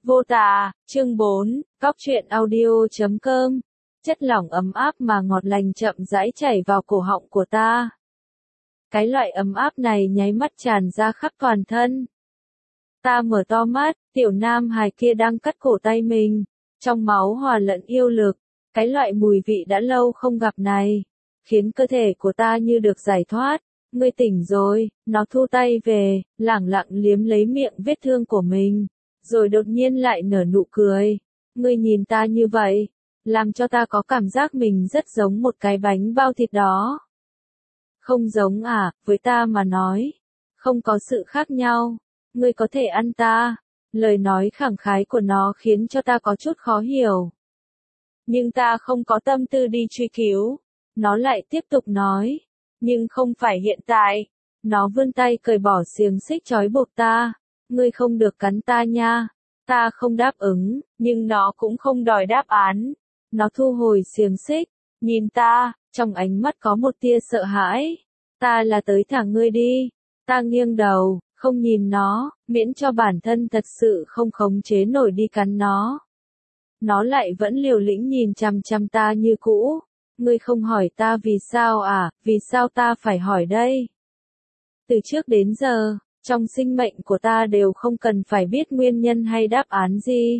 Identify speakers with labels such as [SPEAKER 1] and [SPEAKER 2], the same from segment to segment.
[SPEAKER 1] Vô tà, chương 4, Cóc truyện audio.com. Chất lỏng ấm áp mà ngọt lành chậm rãi chảy vào cổ họng của ta. Cái loại ấm áp này nháy mắt tràn ra khắp toàn thân. Ta mở to mắt, tiểu nam hài kia đang cắt cổ tay mình, trong máu hòa lẫn yêu lực. Cái loại mùi vị đã lâu không gặp này, khiến cơ thể của ta như được giải thoát. Ngươi tỉnh rồi, nó thu tay về, lẳng lặng liếm lấy miệng vết thương của mình, rồi đột nhiên lại nở nụ cười. Ngươi nhìn ta như vậy, làm cho ta có cảm giác mình rất giống một cái bánh bao thịt đó. Không giống à, với ta mà nói, không có sự khác nhau. Ngươi có thể ăn ta. Lời nói khẳng khái của nó khiến cho ta có chút khó hiểu. Nhưng ta không có tâm tư đi truy cứu. Nó lại tiếp tục nói. Nhưng không phải hiện tại. Nó vươn tay cởi bỏ xiềng xích trói buộc ta. Ngươi không được cắn ta nha. Ta không đáp ứng, nhưng nó cũng không đòi đáp án. Nó thu hồi xiềng xích, nhìn ta, trong ánh mắt có một tia sợ hãi. Ta là tới thả ngươi đi. Ta nghiêng đầu, không nhìn nó, miễn cho bản thân thật sự không khống chế nổi đi cắn nó. Nó lại vẫn liều lĩnh nhìn chằm chằm ta như cũ. Ngươi không hỏi ta vì sao à, vì sao ta phải hỏi đây? Từ trước đến giờ, trong sinh mệnh của ta đều không cần phải biết nguyên nhân hay đáp án gì.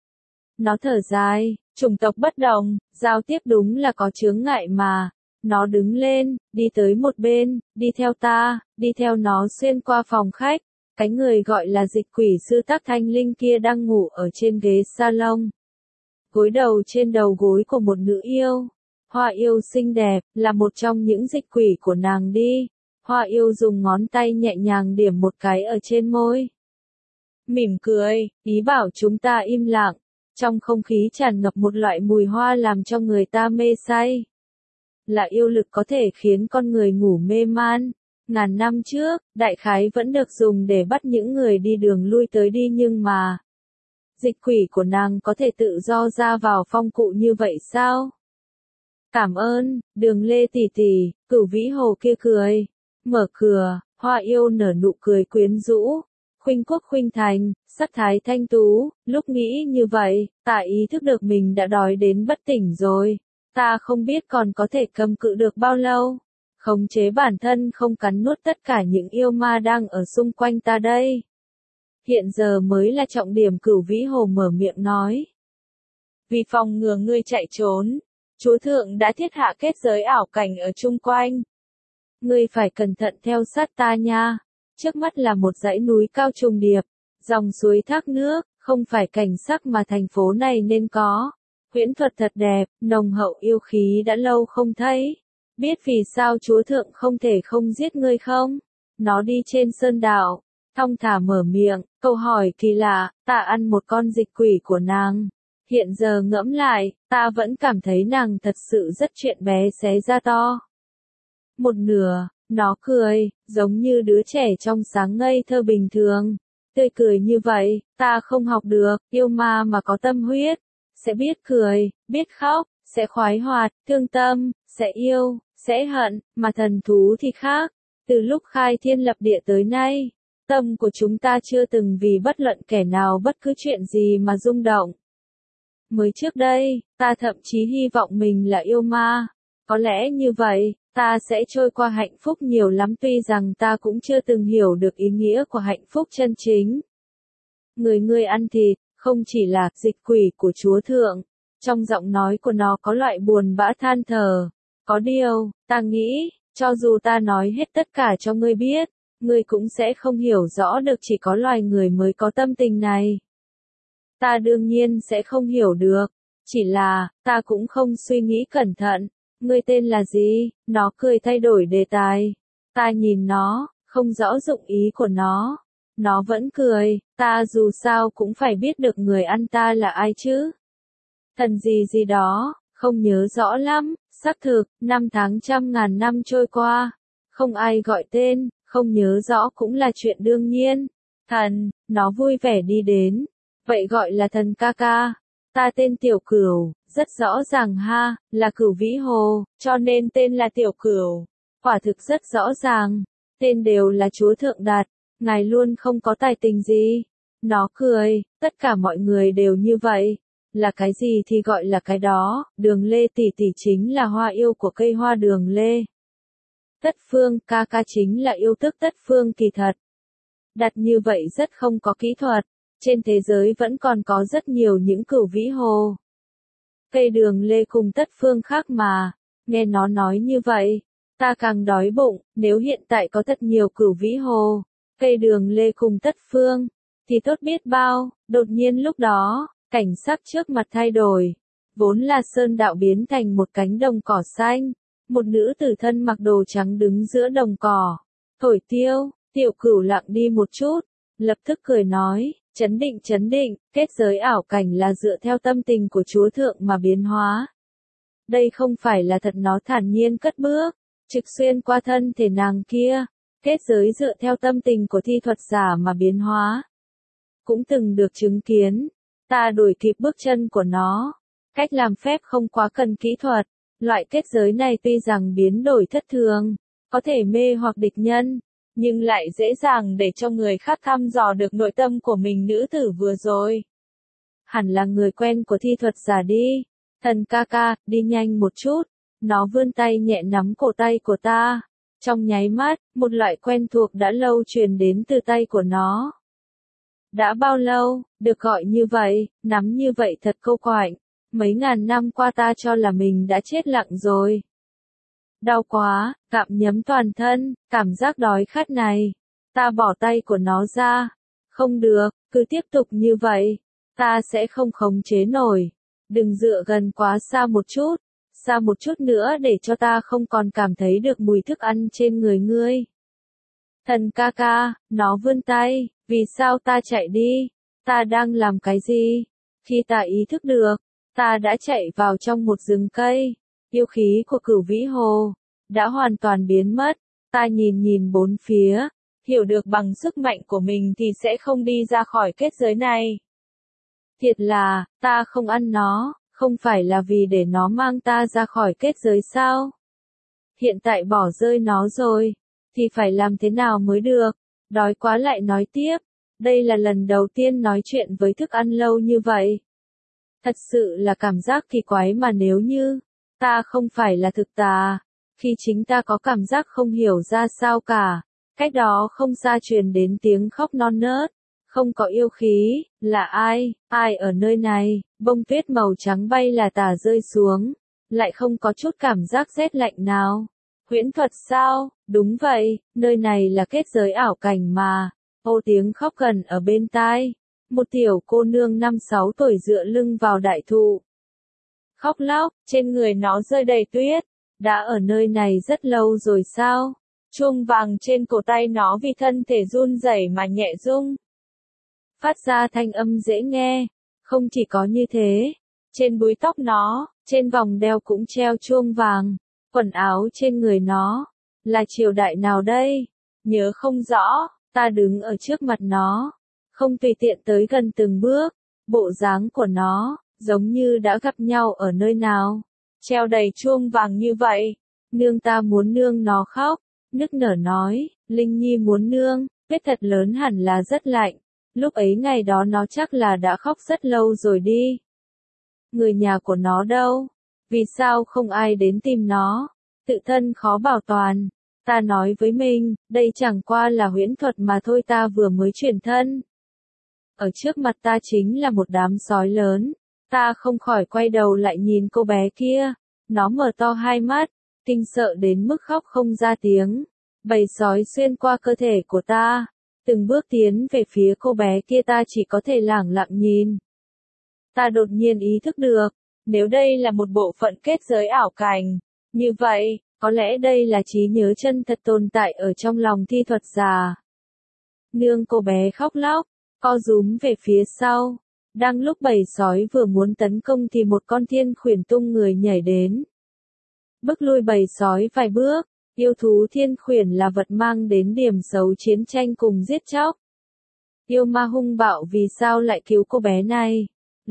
[SPEAKER 1] Nó thở dài, chủng tộc bất đồng, giao tiếp đúng là có chướng ngại mà. Nó đứng lên, đi tới một bên, đi theo ta, đi theo nó xuyên qua phòng khách. Cái người gọi là dịch quỷ sư Tắc Thanh Linh kia đang ngủ ở trên ghế salon. Gối đầu trên đầu gối của một nữ yêu. Hoa yêu xinh đẹp, là một trong những dịch quỷ của nàng đi. Hoa yêu dùng ngón tay nhẹ nhàng điểm một cái ở trên môi. Mỉm cười, ý bảo chúng ta im lặng. Trong không khí tràn ngập một loại mùi hoa làm cho người ta mê say. Là yêu lực có thể khiến con người ngủ mê man. Ngàn năm trước, đại khái vẫn được dùng để bắt những người đi đường lui tới đi nhưng mà dịch quỷ của nàng có thể tự do ra vào phong cụ như vậy sao? Cảm ơn, Đường Lê tỷ tỷ. Cửu Vĩ Hồ kia cười. Mở cửa, Hoa yêu nở nụ cười quyến rũ. Khuynh quốc khuynh thành, sắc thái thanh tú. Lúc nghĩ như vậy, ta ý thức được mình đã đói đến bất tỉnh rồi. Ta không biết còn có thể cầm cự được bao lâu. Khống chế bản thân không cắn nuốt tất cả những yêu ma đang ở xung quanh ta đây. Hiện giờ mới là trọng điểm. Cửu Vĩ Hồ mở miệng nói. Vì phòng ngừa ngươi chạy trốn, Chúa Thượng đã thiết hạ kết giới ảo cảnh ở chung quanh. Ngươi phải cẩn thận theo sát ta nha. Trước mắt là một dãy núi cao trùng điệp, dòng suối thác nước, không phải cảnh sắc mà thành phố này nên có. Huyễn thuật thật đẹp, nồng hậu yêu khí đã lâu không thấy. Biết vì sao Chúa Thượng không thể không giết ngươi không? Nó đi trên sơn đảo, thong thả mở miệng, câu hỏi kỳ lạ, ta ăn một con dịch quỷ của nàng. Hiện giờ ngẫm lại, ta vẫn cảm thấy nàng thật sự rất chuyện bé xé ra to. Một nửa, nó cười, giống như đứa trẻ trong sáng ngây thơ bình thường. Tươi cười như vậy, ta không học được, yêu ma mà có tâm huyết. Sẽ biết cười, biết khóc, sẽ khoái hoạt, thương tâm, sẽ yêu, sẽ hận, mà thần thú thì khác. Từ lúc khai thiên lập địa tới nay, tâm của chúng ta chưa từng vì bất luận kẻ nào bất cứ chuyện gì mà rung động. Mới trước đây, ta thậm chí hy vọng mình là yêu ma. Có lẽ như vậy, ta sẽ trôi qua hạnh phúc nhiều lắm tuy rằng ta cũng chưa từng hiểu được ý nghĩa của hạnh phúc chân chính. Người ăn thịt, không chỉ là dịch quỷ của Chúa Thượng. Trong giọng nói của nó có loại buồn bã than thở. Có điều, ta nghĩ, cho dù ta nói hết tất cả cho ngươi biết, ngươi cũng sẽ không hiểu rõ được chỉ có loài người mới có tâm tình này. Ta đương nhiên sẽ không hiểu được. Chỉ là, ta cũng không suy nghĩ cẩn thận. Ngươi tên là gì? Nó cười thay đổi đề tài. Ta nhìn nó, không rõ dụng ý của nó. Nó vẫn cười, ta dù sao cũng phải biết được người ăn ta là ai chứ. Thần gì gì đó, không nhớ rõ lắm. Xác thực, năm tháng trăm ngàn năm trôi qua. Không ai gọi tên, không nhớ rõ cũng là chuyện đương nhiên. Thần, nó vui vẻ đi đến. Vậy gọi là thần ca ca. Ta tên Tiểu Cửu, rất rõ ràng ha, là Cửu Vĩ Hồ, cho nên tên là Tiểu Cửu. Quả thực rất rõ ràng, tên đều là Chúa Thượng đặt, ngài luôn không có tài tình gì. Nó cười, tất cả mọi người đều như vậy. Là cái gì thì gọi là cái đó, Đường Lê tỷ tỷ chính là hoa yêu của cây hoa Đường Lê. Tất Phương ca ca chính là yêu thức Tất Phương kỳ thật. Đặt như vậy rất không có kỹ thuật, trên thế giới vẫn còn có rất nhiều những cửu vĩ hồ. Cây Đường Lê cùng Tất Phương khác mà, nghe nó nói như vậy, ta càng đói bụng, nếu hiện tại có thật nhiều cửu vĩ hồ, cây Đường Lê cùng Tất Phương, thì tốt biết bao. Đột nhiên lúc đó, cảnh sắc trước mặt thay đổi, vốn là sơn đạo biến thành một cánh đồng cỏ xanh, một nữ tử thân mặc đồ trắng đứng giữa đồng cỏ, thổi tiêu. Tiểu Cửu lặng đi một chút, lập tức cười nói, chấn định, kết giới ảo cảnh là dựa theo tâm tình của Chúa Thượng mà biến hóa. Đây không phải là thật, nó thản nhiên cất bước, trực xuyên qua thân thể nàng kia, kết giới dựa theo tâm tình của thi thuật giả mà biến hóa. Cũng từng được chứng kiến, ta đuổi kịp bước chân của nó, cách làm phép không quá cần kỹ thuật, loại kết giới này tuy rằng biến đổi thất thường, có thể mê hoặc địch nhân, nhưng lại dễ dàng để cho người khác thăm dò được nội tâm của mình. Nữ tử vừa rồi hẳn là người quen của thi thuật giả đi. Thần ca ca, đi nhanh một chút. Nó vươn tay nhẹ nắm cổ tay của ta. Trong nháy mắt, một loại quen thuộc đã lâu truyền đến từ tay của nó. Đã bao lâu, được gọi như vậy, nắm như vậy thật câu quạnh. Mấy ngàn năm qua ta cho là mình đã chết lặng rồi. Đau quá, gặm nhấm toàn thân, cảm giác đói khát này. Ta bỏ tay của nó ra. Không được, cứ tiếp tục như vậy. Ta sẽ không khống chế nổi. Đừng dựa gần quá xa một chút nữa để cho ta không còn cảm thấy được mùi thức ăn trên người ngươi. Thần ca ca, nó vươn tay, vì sao ta chạy đi? Ta đang làm cái gì? Khi ta ý thức được, ta đã chạy vào trong một rừng cây. Yêu khí của cửu vĩ hồ đã hoàn toàn biến mất. Ta nhìn bốn phía, hiểu được bằng sức mạnh của mình thì sẽ không đi ra khỏi kết giới này. Thiệt là, ta không ăn nó, không phải là vì để nó mang ta ra khỏi kết giới sao? Hiện tại bỏ rơi nó rồi, thì phải làm thế nào mới được? Đói quá lại nói tiếp, đây là lần đầu tiên nói chuyện với thức ăn lâu như vậy. Thật sự là cảm giác kỳ quái mà nếu như, ta không phải là thực tà, khi chính ta có cảm giác không hiểu ra sao cả, cách đó không xa truyền đến tiếng khóc non nớt. Không có yêu khí, là ai ở nơi này? Bông tuyết màu trắng bay là tả rơi xuống, lại không có chút cảm giác rét lạnh nào. Huyễn thuật sao? Đúng vậy, nơi này là kết giới ảo cảnh mà. Ô tiếng khóc gần ở bên tai. Một tiểu cô nương 5-6 tuổi dựa lưng vào đại thụ. Khóc lóc, trên người nó rơi đầy tuyết. Đã ở nơi này rất lâu rồi sao? Chuông vàng trên cổ tay nó vì thân thể run rẩy mà nhẹ rung. Phát ra thanh âm dễ nghe. Không chỉ có như thế, trên búi tóc nó, trên vòng đeo cũng treo chuông vàng, quần áo trên người nó, là triều đại nào đây? Nhớ không rõ, ta đứng ở trước mặt nó, không tùy tiện tới gần từng bước, bộ dáng của nó, giống như đã gặp nhau ở nơi nào, treo đầy chuông vàng như vậy. Nương ta muốn nương nó khóc, nức nở nói, Linh Nhi muốn nương, vết thật lớn hẳn là rất lạnh. Lúc ấy ngày đó nó chắc là đã khóc rất lâu rồi đi. Người nhà của nó đâu? Vì sao không ai đến tìm nó? Tự thân khó bảo toàn. Ta nói với mình, đây chẳng qua là huyễn thuật mà thôi, ta vừa mới chuyển thân. Ở trước mặt ta chính là một đám sói lớn. Ta không khỏi quay đầu lại nhìn cô bé kia. Nó mở to hai mắt, kinh sợ đến mức khóc không ra tiếng. Bầy sói xuyên qua cơ thể của ta. Từng bước tiến về phía cô bé kia, ta chỉ có thể lẳng lặng nhìn. Ta đột nhiên ý thức được, nếu đây là một bộ phận kết giới ảo cảnh, như vậy, có lẽ đây là trí nhớ chân thật tồn tại ở trong lòng thi thuật giả. Nương cô bé khóc lóc, co rúm về phía sau. Đang lúc bầy sói vừa muốn tấn công thì một con thiên khuyển tung người nhảy đến. Bước lui bầy sói vài bước. Yêu thú thiên khuyển là vật mang đến điểm xấu chiến tranh cùng giết chóc. Yêu ma hung bạo vì sao lại cứu cô bé này?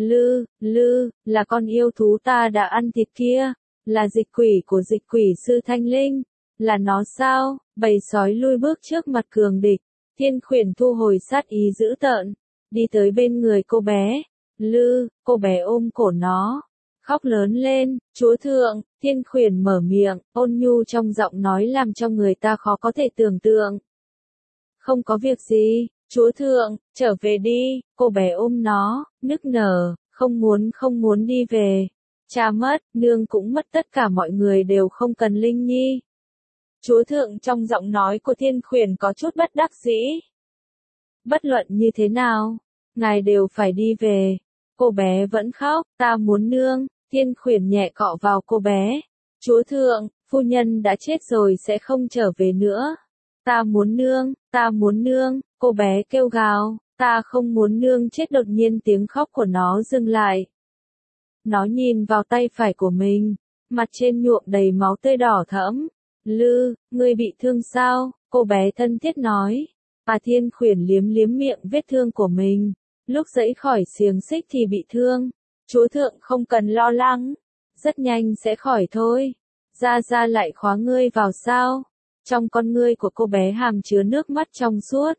[SPEAKER 1] Lư, là con yêu thú ta đã ăn thịt kia, là dịch quỷ của dịch quỷ sư Thanh Linh, là nó sao? Bầy sói lui bước trước mặt cường địch, thiên khuyển thu hồi sát ý dữ tợn, đi tới bên người cô bé. Lư, cô bé ôm cổ nó, khóc lớn lên. Chúa thượng, Thiên Khuyển mở miệng, ôn nhu trong giọng nói làm cho người ta khó có thể tưởng tượng. Không có việc gì, chúa thượng, trở về đi. Cô bé ôm nó, nức nở, không muốn đi về. Cha mất, nương cũng mất, tất cả mọi người đều không cần Linh Nhi. Chúa thượng, trong giọng nói của Thiên Khuyển có chút bất đắc dĩ. Bất luận như thế nào, ngài đều phải đi về. Cô bé vẫn khóc, ta muốn nương. Thiên Khuyển nhẹ cọ vào cô bé. Chúa thượng, phu nhân đã chết rồi sẽ không trở về nữa. Ta muốn nương, cô bé kêu gào, ta không muốn nương chết. Đột nhiên tiếng khóc của nó dừng lại. Nó nhìn vào tay phải của mình, mặt trên nhuộm đầy máu tươi đỏ thẫm. Lư, ngươi bị thương sao? Cô bé thân thiết nói. Thiên Khuyển liếm liếm miệng vết thương của mình. Lúc giãy khỏi xiềng xích thì bị thương. Chúa thượng không cần lo lắng. Rất nhanh sẽ khỏi thôi. Gia lại khóa ngươi vào sao? Trong con ngươi của cô bé hàm chứa nước mắt trong suốt.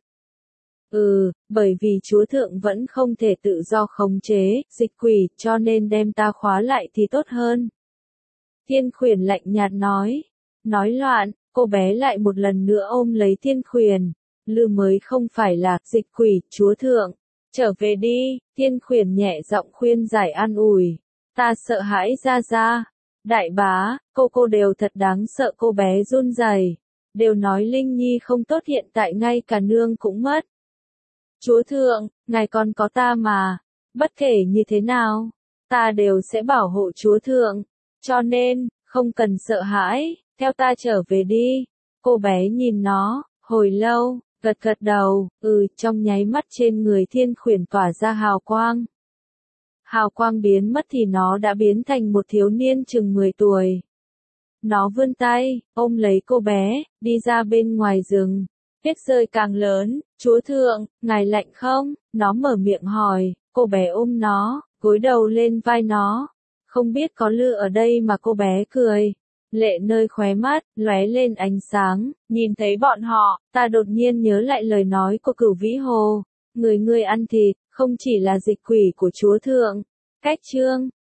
[SPEAKER 1] Bởi vì chúa thượng vẫn không thể tự do khống chế, dịch quỷ, cho nên đem ta khóa lại thì tốt hơn. Thiên Khuyển lạnh nhạt nói. Nói loạn, cô bé lại một lần nữa ôm lấy Thiên Khuyển. Lư mới không phải là dịch quỷ, chúa thượng. Trở về đi, Thiên Khuyển nhẹ giọng khuyên giải an ủi. Ta sợ hãi Gia. Đại bá, cô đều thật đáng sợ. Cô bé run rẩy. Đều nói Linh Nhi không tốt, hiện tại ngay cả nương cũng mất. Chúa thượng, ngài còn có ta mà. Bất kể như thế nào, ta đều sẽ bảo hộ chúa thượng. Cho nên, không cần sợ hãi, theo ta trở về đi. Cô bé nhìn nó, hồi lâu, gật đầu, trong nháy mắt trên người Thiên Khuyển tỏa ra hào quang. Hào quang biến mất thì nó đã biến thành một thiếu niên chừng 10 tuổi. Nó vươn tay, ôm lấy cô bé, đi ra bên ngoài rừng. Tuyết rơi càng lớn, chúa thượng, ngài lạnh không? Nó mở miệng hỏi, cô bé ôm nó, gối đầu lên vai nó. Không biết có Lư ở đây mà cô bé cười. Lệ nơi khóe mắt, lóe lên ánh sáng, nhìn thấy bọn họ, ta đột nhiên nhớ lại lời nói của Cửu Vĩ Hồ. Người ăn thịt, không chỉ là dịch quỷ của chúa thượng. Cách chương